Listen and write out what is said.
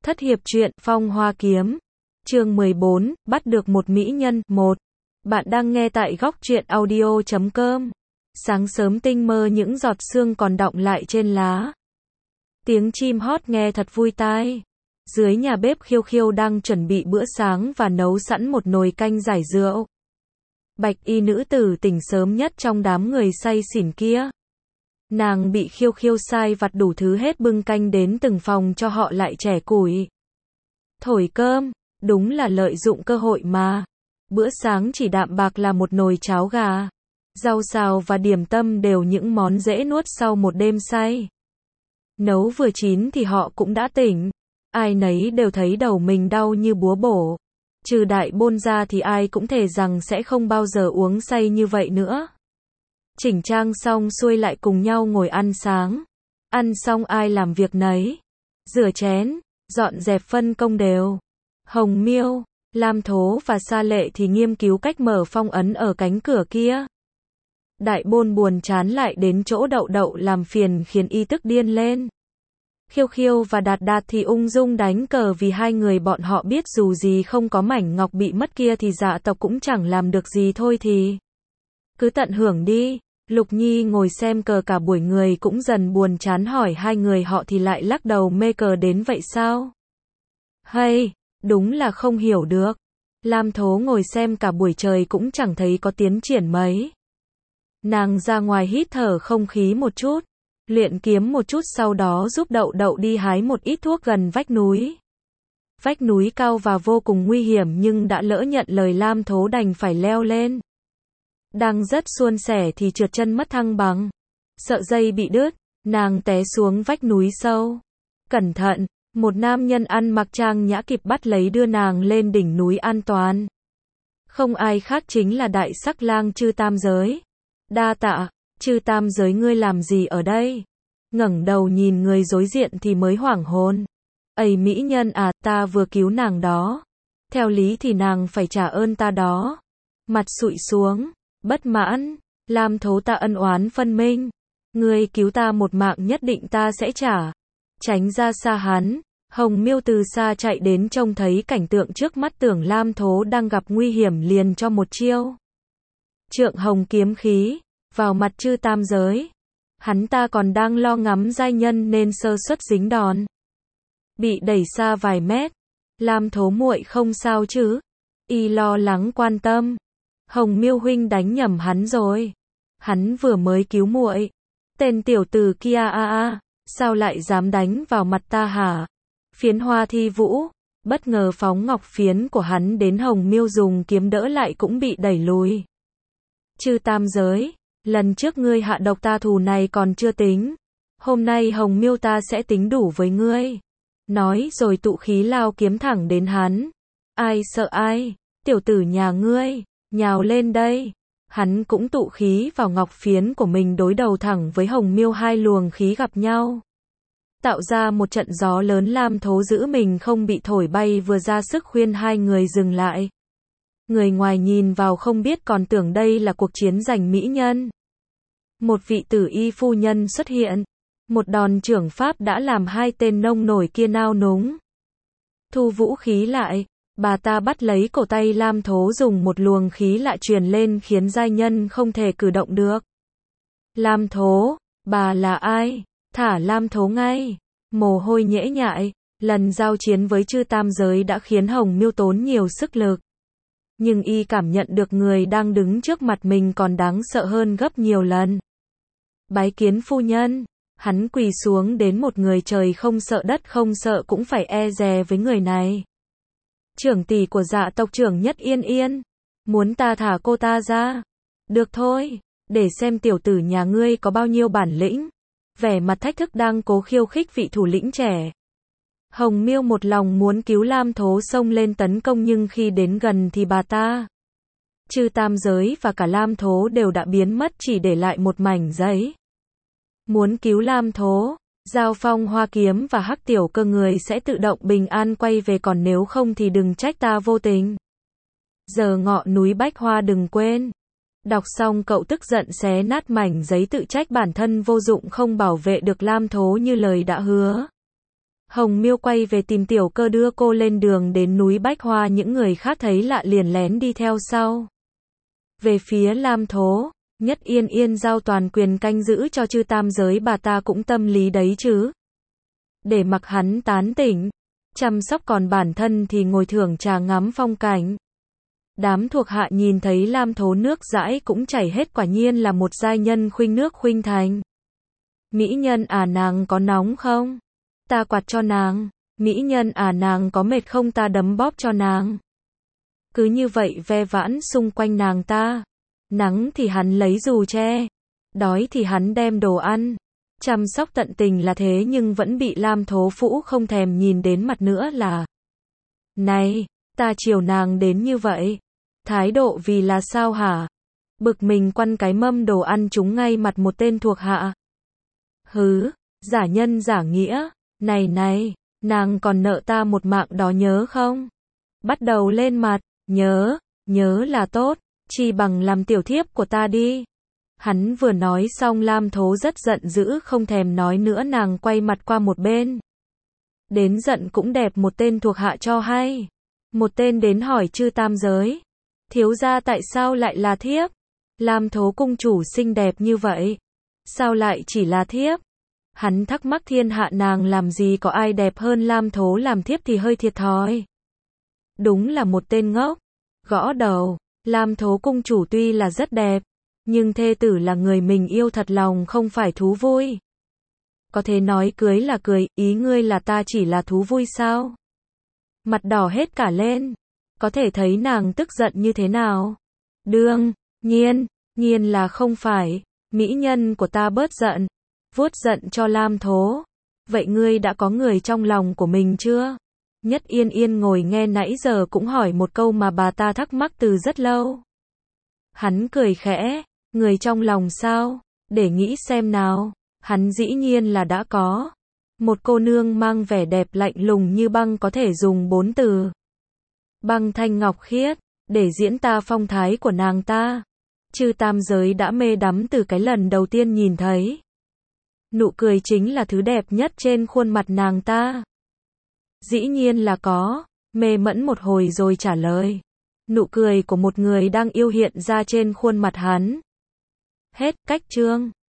Thất hiệp truyện Phong Hoa Kiếm. Chương 14, bắt được một mỹ nhân. 1. Bạn đang nghe tại góc truyện audio.com. Sáng sớm tinh mơ những giọt sương còn đọng lại trên lá. Tiếng chim hót nghe thật vui tai. Dưới nhà bếp Khiêu Khiêu đang chuẩn bị bữa sáng và nấu sẵn một nồi canh giải rượu. Bạch y nữ tử tỉnh sớm nhất trong đám người say xỉn kia. Nàng bị Khiêu Khiêu sai vặt đủ thứ hết, bưng canh đến từng phòng cho họ lại chẻ củi, thổi cơm, đúng là lợi dụng cơ hội mà. Bữa sáng chỉ đạm bạc là một nồi cháo gà, rau xào và điểm tâm đều những món dễ nuốt sau một đêm say. Nấu vừa chín thì họ cũng đã tỉnh, ai nấy đều thấy đầu mình đau như búa bổ. Trừ Đại Bôn ra thì ai cũng thề rằng sẽ không bao giờ uống say như vậy nữa. Chỉnh trang xong xuôi lại cùng nhau ngồi ăn sáng. Ăn xong ai làm việc nấy. Rửa chén, dọn dẹp phân công đều. Hồng Miêu, Lam Thố và Sa Lệ thì nghiêm cứu cách mở phong ấn ở cánh cửa kia. Đại Bôn buồn chán lại đến chỗ Đậu Đậu làm phiền khiến y tức điên lên. Khiêu Khiêu và Đạt Đạt thì ung dung đánh cờ vì hai người bọn họ biết dù gì không có mảnh ngọc bị mất kia thì dạ tộc cũng chẳng làm được gì thôi thì cứ tận hưởng đi. Lục Nhi ngồi xem cờ cả buổi, người cũng dần buồn chán hỏi hai người họ thì lại lắc đầu mê cờ đến vậy sao? Hay, đúng là không hiểu được. Lam Thố ngồi xem cả buổi trời cũng chẳng thấy có tiến triển mấy. Nàng ra ngoài hít thở không khí một chút, luyện kiếm một chút, sau đó giúp Đậu Đậu đi hái một ít thuốc gần vách núi. Vách núi cao và vô cùng nguy hiểm nhưng đã lỡ nhận lời Lam Thố đành phải leo lên. Đang rất suôn sẻ thì trượt chân mất thăng bằng. Sợ dây bị đứt, nàng té xuống vách núi sâu. Cẩn thận, một nam nhân ăn mặc trang nhã kịp bắt lấy đưa nàng lên đỉnh núi an toàn. Không ai khác chính là Đại Sắc Lang Chư Tam Giới. Đa tạ, Chư Tam Giới ngươi làm gì ở đây? Ngẩng đầu nhìn người đối diện thì mới hoảng hồn. Ây mỹ nhân à, ta vừa cứu nàng đó. Theo lý thì nàng phải trả ơn ta đó. Mặt sụi xuống. Bất mãn, Lam Thố, ta ân oán phân minh. Ngươi cứu ta một mạng nhất định ta sẽ trả. Tránh ra xa hắn. Hồng Miêu từ xa chạy đến trông thấy cảnh tượng trước mắt tưởng Lam Thố đang gặp nguy hiểm liền cho một chiêu. Trượng hồng kiếm khí, vào mặt Chư Tam Giới. Hắn ta còn đang lo ngắm giai nhân nên sơ suất dính đòn. Bị đẩy xa vài mét. Lam Thố muội không sao chứ? Y lo lắng quan tâm. Hồng Miêu huynh đánh nhầm hắn rồi. Hắn vừa mới cứu muội. Tên tiểu tử kia sao lại dám đánh vào mặt ta hả? Phiến Hoa Thi Vũ, bất ngờ phóng ngọc phiến của hắn đến Hồng Miêu dùng kiếm đỡ lại cũng bị đẩy lùi. Chư Tam Giới, lần trước ngươi hạ độc ta thù này còn chưa tính. Hôm nay Hồng Miêu ta sẽ tính đủ với ngươi. Nói rồi tụ khí lao kiếm thẳng đến hắn. Ai sợ ai, tiểu tử nhà ngươi. Nhào lên đây. Hắn cũng tụ khí vào ngọc phiến của mình đối đầu thẳng với Hồng Miêu, hai luồng khí gặp nhau. Tạo ra một trận gió lớn. Lam Thố giữ mình không bị thổi bay vừa ra sức khuyên hai người dừng lại. Người ngoài nhìn vào không biết còn tưởng đây là cuộc chiến giành mỹ nhân. Một vị tử y phu nhân xuất hiện. Một đòn chưởng pháp đã làm hai tên nông nổi kia nao núng. Thu vũ khí lại. Bà ta bắt lấy cổ tay Lam Thố dùng một luồng khí lạ truyền lên khiến giai nhân không thể cử động được. Lam Thố, bà là ai? Thả Lam Thố ngay. Mồ hôi nhễ nhại, lần giao chiến với Chư Tam Giới đã khiến Hồng Miêu tốn nhiều sức lực. Nhưng y cảm nhận được người đang đứng trước mặt mình còn đáng sợ hơn gấp nhiều lần. Bái kiến phu nhân. Hắn quỳ xuống đến một người trời không sợ đất không sợ cũng phải e dè với người này. Trưởng tỷ của Dạ tộc trưởng Nhất Yên Yên, muốn ta thả cô ta ra? Được thôi, để xem tiểu tử nhà ngươi có bao nhiêu bản lĩnh. Vẻ mặt thách thức đang cố khiêu khích vị thủ lĩnh trẻ. Hồng Miêu một lòng muốn cứu Lam Thố xông lên tấn công nhưng khi đến gần thì bà ta, Chư Tam Giới và cả Lam Thố đều đã biến mất chỉ để lại một mảnh giấy. Muốn cứu Lam Thố, Giao Phong Hoa Kiếm và Hắc Tiểu Cơ người sẽ tự động bình an quay về, còn nếu không thì đừng trách ta vô tình. Giờ ngọ núi Bách Hoa đừng quên. Đọc xong cậu tức giận xé nát mảnh giấy tự trách bản thân vô dụng không bảo vệ được Lam Thố như lời đã hứa. Hồng Miêu quay về tìm Tiểu Cơ đưa cô lên đường đến núi Bách Hoa, những người khác thấy lạ liền lén đi theo sau. Về phía Lam Thố, Nhất Yên Yên giao toàn quyền canh giữ cho Chư Tam Giới, bà ta cũng tâm lý đấy chứ. Để mặc hắn tán tỉnh, chăm sóc, còn bản thân thì ngồi thưởng trà ngắm phong cảnh. Đám thuộc hạ nhìn thấy Lam Thố nước dãi cũng chảy hết, quả nhiên là một giai nhân khuynh nước khuynh thành. Mỹ nhân à, nàng có nóng không? Ta quạt cho nàng. Mỹ nhân à, nàng có mệt không, ta đấm bóp cho nàng. Cứ như vậy ve vãn xung quanh nàng ta. Nắng thì hắn lấy dù che, đói thì hắn đem đồ ăn. Chăm sóc tận tình là thế nhưng vẫn bị Lam Thố Phũ không thèm nhìn đến mặt nữa là. Này, ta chiều nàng đến như vậy. Thái độ vì là sao hả? Bực mình quăng cái mâm đồ ăn trúng ngay mặt một tên thuộc hạ. Hứ, giả nhân giả nghĩa. Này này, nàng còn nợ ta một mạng đó nhớ không? Bắt đầu lên mặt, nhớ, nhớ là tốt, chi bằng làm tiểu thiếp của ta đi. Hắn vừa nói xong Lam Thố rất giận dữ không thèm nói nữa, nàng quay mặt qua một bên. Đến giận cũng đẹp một tên thuộc hạ cho hay. Một tên đến hỏi Chư Tam Giới. Thiếu gia tại sao lại là thiếp? Lam Thố cung chủ xinh đẹp như vậy. Sao lại chỉ là thiếp? Hắn thắc mắc thiên hạ nàng làm gì có ai đẹp hơn Lam Thố, làm thiếp thì hơi thiệt thòi. Đúng là một tên ngốc. Gõ đầu, Lam Thố cung chủ tuy là rất đẹp, nhưng thê tử là người mình yêu thật lòng không phải thú vui. Có thể nói cưới là cười, ý ngươi là ta chỉ là thú vui sao? Mặt đỏ hết cả lên. Có thể thấy nàng tức giận như thế nào. Đương nhiên là không phải. Mỹ nhân của ta bớt giận. Vuốt giận cho Lam Thố. Vậy ngươi đã có người trong lòng của mình chưa? Nhất Yên Yên ngồi nghe nãy giờ cũng hỏi một câu mà bà ta thắc mắc từ rất lâu. Hắn cười khẽ. Người trong lòng sao? Để nghĩ xem nào. Hắn dĩ nhiên là đã có. Một cô nương mang vẻ đẹp lạnh lùng như băng, có thể dùng 4 từ. Băng thanh ngọc khiết, để diễn tả phong thái của nàng ta. Chư Tam Giới đã mê đắm từ cái lần đầu tiên nhìn thấy. Nụ cười chính là thứ đẹp nhất trên khuôn mặt nàng ta. Dĩ nhiên là có. Mê mẫn một hồi rồi trả lời. Nụ cười của một người đang yêu hiện ra trên khuôn mặt hắn. Hết cách chương.